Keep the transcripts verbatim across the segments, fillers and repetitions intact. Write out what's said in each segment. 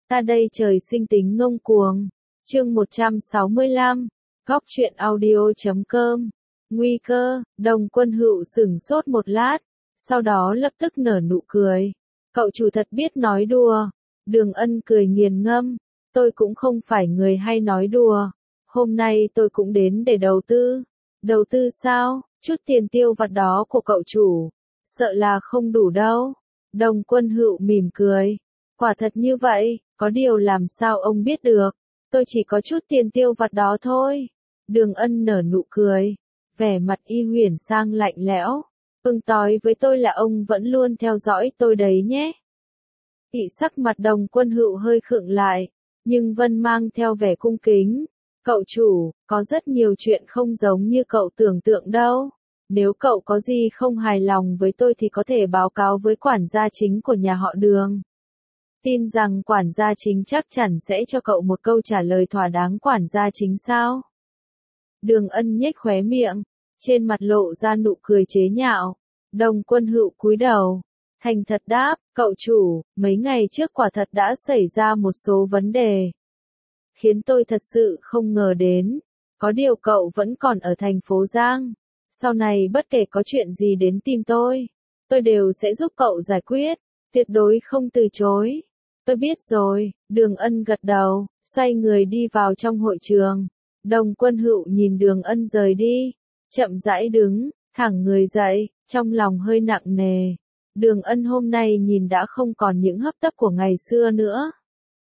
Ta đây trời sinh tính ngông cuồng. Chương một trăm sáu mươi lăm, Góc truyện audio chấm com. Nguy cơ, Đồng Quân Hựu sửng sốt một lát, sau đó lập tức nở nụ cười. Cậu chủ thật biết nói đùa. Đường Ân cười nghiền ngâm, tôi cũng không phải người hay nói đùa. Hôm nay tôi cũng đến để đầu tư. Đầu tư sao? Chút tiền tiêu vặt đó của cậu chủ, sợ là không đủ đâu. Đồng Quân Hựu mỉm cười. Quả thật như vậy, có điều làm sao ông biết được? Tôi chỉ có chút tiền tiêu vặt đó thôi. Đường Ân nở nụ cười, vẻ mặt y huyền sang lạnh lẽo. Ưng tối với tôi là ông vẫn luôn theo dõi tôi đấy nhé. Thị sắc mặt Đồng Quân Hựu hơi khựng lại, nhưng vẫn mang theo vẻ cung kính. Cậu chủ, có rất nhiều chuyện không giống như cậu tưởng tượng đâu. Nếu cậu có gì không hài lòng với tôi thì có thể báo cáo với quản gia chính của nhà họ Đường. Tin rằng quản gia chính chắc chắn sẽ cho cậu một câu trả lời thỏa đáng. Quản gia chính sao? Đường Ân nhếch khóe miệng, trên mặt lộ ra nụ cười chế nhạo. Đồng Quân Hựu cúi đầu, thành thật đáp, cậu chủ, mấy ngày trước quả thật đã xảy ra một số vấn đề, khiến tôi thật sự không ngờ đến. Có điều cậu vẫn còn ở thành phố Giang. Sau này bất kể có chuyện gì đến tìm tôi, tôi đều sẽ giúp cậu giải quyết, tuyệt đối không từ chối. Tôi biết rồi, Đường Ân gật đầu, xoay người đi vào trong hội trường. Đồng Quân Hựu nhìn Đường Ân rời đi, chậm rãi đứng, thẳng người dậy, trong lòng hơi nặng nề. Đường Ân hôm nay nhìn đã không còn những hấp tấp của ngày xưa nữa,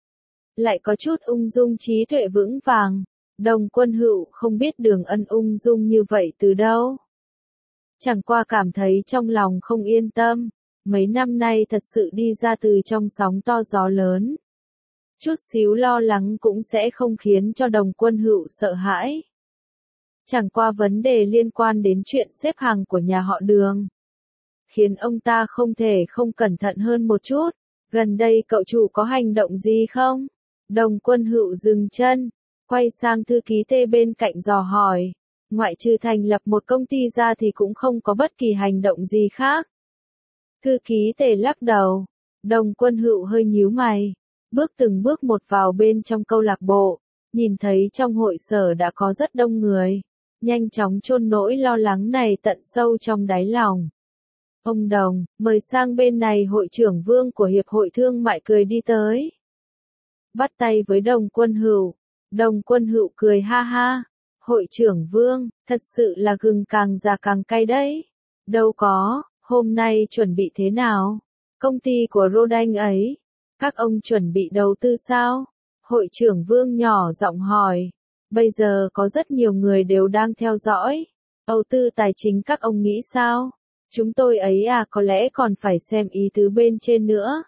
lại có chút ung dung trí tuệ vững vàng. Đồng Quân Hựu không biết Đường Ân ung dung như vậy từ đâu. Chẳng qua cảm thấy trong lòng không yên tâm. Mấy năm nay thật sự đi ra từ trong sóng to gió lớn. Chút xíu lo lắng cũng sẽ không khiến cho Đồng Quân Hựu sợ hãi. Chẳng qua vấn đề liên quan đến chuyện xếp hàng của nhà họ Đường, khiến ông ta không thể không cẩn thận hơn một chút. Gần đây cậu chủ có hành động gì không? Đồng Quân Hựu dừng chân, quay sang thư ký Tê bên cạnh dò hỏi. Ngoại trừ thành lập một công ty ra thì cũng không có bất kỳ hành động gì khác. Thư ký Tề lắc đầu. Đồng Quân Hựu hơi nhíu mày, bước từng bước một vào bên trong câu lạc bộ, nhìn thấy trong hội sở đã có rất đông người, nhanh chóng chôn nỗi lo lắng này tận sâu trong đáy lòng. Ông Đồng, mời sang bên này. Hội trưởng Vương của Hiệp hội Thương mại cười đi tới, bắt tay với Đồng Quân Hựu. Đồng Quân Hựu cười ha ha. Hội trưởng Vương, thật sự là gừng càng già càng cay đấy. Đâu có. Hôm nay chuẩn bị thế nào? Công ty của Rodan ấy, các ông chuẩn bị đầu tư sao? Hội trưởng Vương nhỏ giọng hỏi. Bây giờ có rất nhiều người đều đang theo dõi. Đầu tư tài chính các ông nghĩ sao? Chúng tôi ấy à, có lẽ còn phải xem ý tứ bên trên nữa.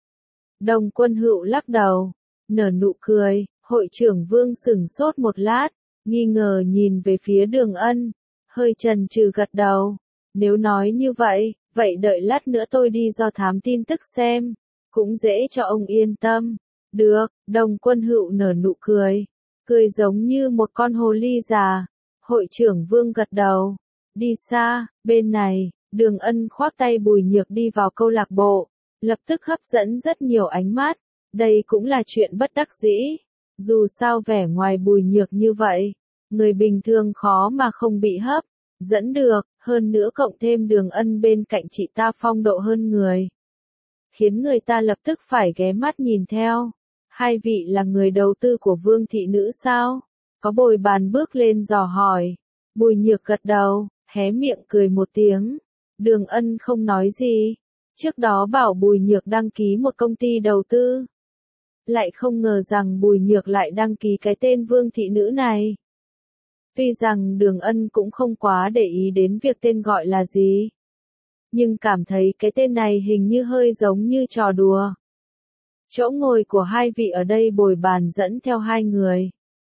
Đồng Quân Hựu lắc đầu, nở nụ cười. Hội trưởng Vương sửng sốt một lát, nghi ngờ nhìn về phía Đường Ân, hơi chần chừ gật đầu. Nếu nói như vậy, vậy đợi lát nữa tôi đi do thám tin tức xem, cũng dễ cho ông yên tâm. Được, Đồng Quân Hựu nở nụ cười, cười giống như một con hồ ly già. Hội trưởng Vương gật đầu, đi xa. Bên này, Đường Ân khoác tay Bùi Nhược đi vào câu lạc bộ, lập tức hấp dẫn rất nhiều ánh mắt. Đây cũng là chuyện bất đắc dĩ, dù sao vẻ ngoài Bùi Nhược như vậy, người bình thường khó mà không bị hấp dẫn được. Hơn nữa cộng thêm Đường Ân bên cạnh chị ta phong độ hơn người, khiến người ta lập tức phải ghé mắt nhìn theo. Hai vị là người đầu tư của Vương thị nữ sao? Có bồi bàn bước lên dò hỏi. Bùi Nhược gật đầu, hé miệng cười một tiếng. Đường Ân không nói gì. Trước đó bảo Bùi Nhược đăng ký một công ty đầu tư, lại không ngờ rằng Bùi Nhược lại đăng ký cái tên Vương thị nữ này. Tuy rằng Đường Ân cũng không quá để ý đến việc tên gọi là gì, nhưng cảm thấy cái tên này hình như hơi giống như trò đùa. Chỗ ngồi của hai vị ở đây bồi bàn dẫn theo hai người,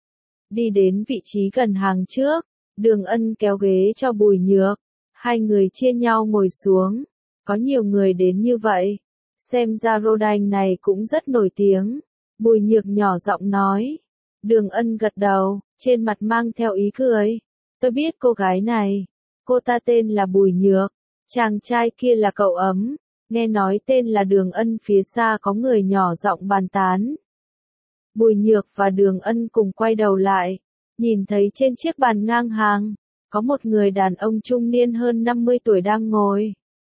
đi đến vị trí gần hàng trước. Đường Ân kéo ghế cho Bùi Nhược, hai người chia nhau ngồi xuống. Có nhiều người đến như vậy, xem ra Rodan này cũng rất nổi tiếng. Bùi Nhược nhỏ giọng nói. Đường Ân gật đầu, trên mặt mang theo ý cười. Tôi biết cô gái này, cô ta tên là Bùi Nhược, chàng trai kia là cậu Ấm. Nghe nói tên là Đường Ân, phía xa có người nhỏ giọng bàn tán. Bùi Nhược và Đường Ân cùng quay đầu lại, nhìn thấy trên chiếc bàn ngang hàng, có một người đàn ông trung niên hơn năm mươi tuổi đang ngồi.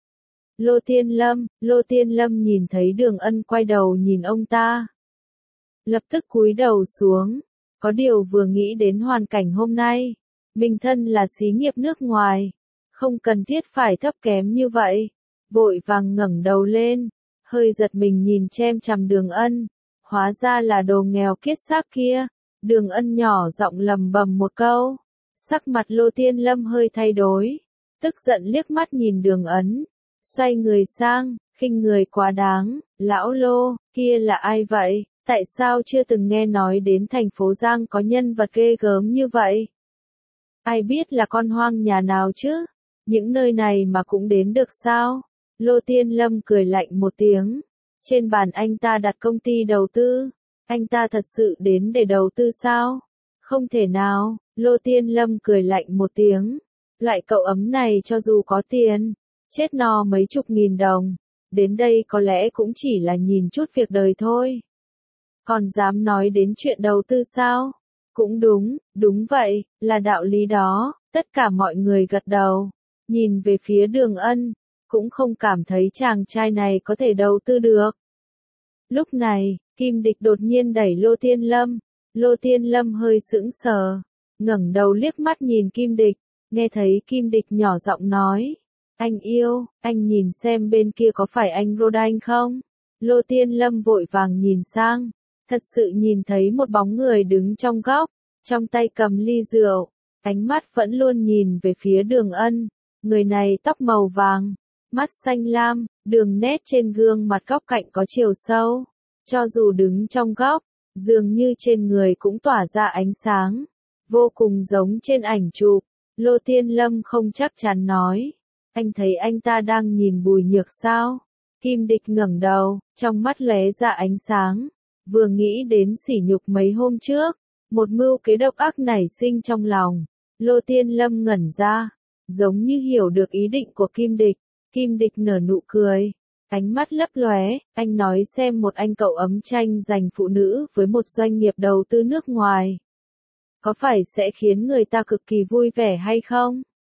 Lô Tiên Lâm, Lô Tiên Lâm nhìn thấy Đường Ân quay đầu nhìn ông ta. Lập tức cúi đầu xuống, có điều vừa nghĩ đến hoàn cảnh hôm nay, mình thân là xí nghiệp nước ngoài, không cần thiết phải thấp kém như vậy, vội vàng ngẩng đầu lên, hơi giật mình nhìn chem chằm Đường Ân, hóa ra là đồ nghèo kiết xác kia. Đường Ân nhỏ giọng lầm bầm một câu, sắc mặt Lô Tiên Lâm hơi thay đổi, tức giận liếc mắt nhìn Đường Ân, xoay người sang, khinh người quá đáng, lão Lô, kia là ai vậy, tại sao chưa từng nghe nói đến thành phố Giang có nhân vật ghê gớm như vậy? Ai biết là con hoang nhà nào chứ, những nơi này mà cũng đến được sao? Lô Tiên Lâm cười lạnh một tiếng, trên bàn anh ta đặt công ty đầu tư. Anh ta thật sự đến để đầu tư sao? Không thể nào, Lô Tiên Lâm cười lạnh một tiếng. Loại cậu ấm này cho dù có tiền, chết no mấy chục nghìn đồng, đến đây có lẽ cũng chỉ là nhìn chút việc đời thôi. Còn dám nói đến chuyện đầu tư sao? Cũng đúng, đúng vậy, là đạo lý đó, tất cả mọi người gật đầu, nhìn về phía Đường Ân, cũng không cảm thấy chàng trai này có thể đầu tư được. Lúc này, Kim Địch đột nhiên đẩy Lô Tiên Lâm, Lô Tiên Lâm hơi sững sờ, ngẩng đầu liếc mắt nhìn Kim Địch, nghe thấy Kim Địch nhỏ giọng nói, anh yêu, anh nhìn xem bên kia có phải anh Rodan không? Lô Tiên Lâm vội vàng nhìn sang, thật sự nhìn thấy một bóng người đứng trong góc, trong tay cầm ly rượu, ánh mắt vẫn luôn nhìn về phía Đường Ân, người này tóc màu vàng, mắt xanh lam, đường nét trên gương mặt góc cạnh có chiều sâu. Cho dù đứng trong góc, dường như trên người cũng tỏa ra ánh sáng, vô cùng giống trên ảnh chụp. Lô Tiên Lâm không chắc chắn nói, anh thấy anh ta đang nhìn Bùi Nhược sao? Kim Địch ngẩng đầu, trong mắt lóe ra ánh sáng, vừa nghĩ đến sỉ nhục mấy hôm trước, một mưu kế độc ác nảy sinh trong lòng. Lô Tiên Lâm ngẩn ra, giống như hiểu được ý định của Kim Địch. Kim Địch nở nụ cười, ánh mắt lấp lóe, anh nói xem một anh cậu ấm tranh giành phụ nữ với một doanh nghiệp đầu tư nước ngoài. Có phải sẽ khiến người ta cực kỳ vui vẻ hay không?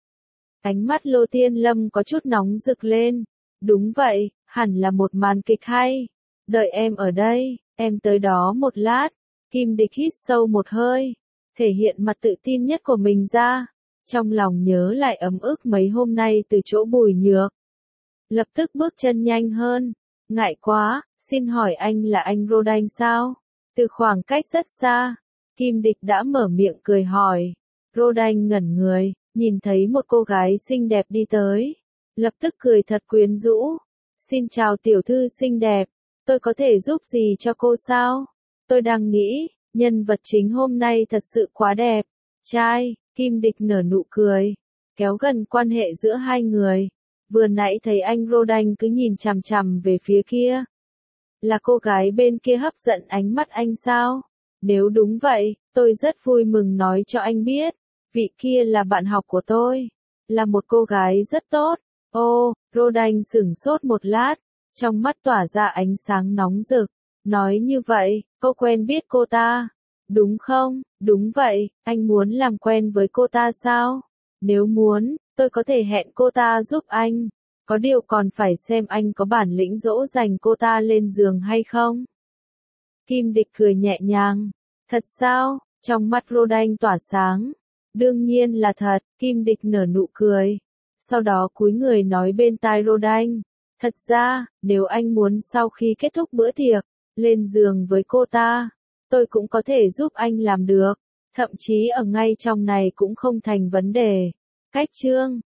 Ánh mắt Lô Tiên Lâm có chút nóng rực lên. Đúng vậy, hẳn là một màn kịch hay. Đợi em ở đây, em tới đó một lát. Kim Địch hít sâu một hơi, thể hiện mặt tự tin nhất của mình ra. Trong lòng nhớ lại ấm ức mấy hôm nay từ chỗ Bùi Nhược. Lập tức bước chân nhanh hơn. Ngại quá, xin hỏi anh là anh Rodan sao? Từ khoảng cách rất xa, Kim Địch đã mở miệng cười hỏi. Rodan ngẩn người, nhìn thấy một cô gái xinh đẹp đi tới. Lập tức cười thật quyến rũ. Xin chào tiểu thư xinh đẹp, tôi có thể giúp gì cho cô sao? Tôi đang nghĩ, nhân vật chính hôm nay thật sự quá đẹp. Trai, Kim Địch nở nụ cười, kéo gần quan hệ giữa hai người. Vừa nãy thấy anh Rodan cứ nhìn chằm chằm về phía kia. Là cô gái bên kia hấp dẫn ánh mắt anh sao? Nếu đúng vậy, tôi rất vui mừng nói cho anh biết. Vị kia là bạn học của tôi. Là một cô gái rất tốt. Ô, Rodan sửng sốt một lát. Trong mắt tỏa ra ánh sáng nóng rực. Nói như vậy, cô quen biết cô ta. Đúng không? Đúng vậy, anh muốn làm quen với cô ta sao? Nếu muốn, tôi có thể hẹn cô ta giúp anh. Có điều còn phải xem anh có bản lĩnh dỗ dành cô ta lên giường hay không. Kim Địch cười nhẹ nhàng. Thật sao? Trong mắt Rodan tỏa sáng. Đương nhiên là thật, Kim Địch nở nụ cười. Sau đó cúi người nói bên tai Rodan. Thật ra, nếu anh muốn sau khi kết thúc bữa tiệc, lên giường với cô ta, tôi cũng có thể giúp anh làm được. Thậm chí ở ngay trong này cũng không thành vấn đề. Cách chương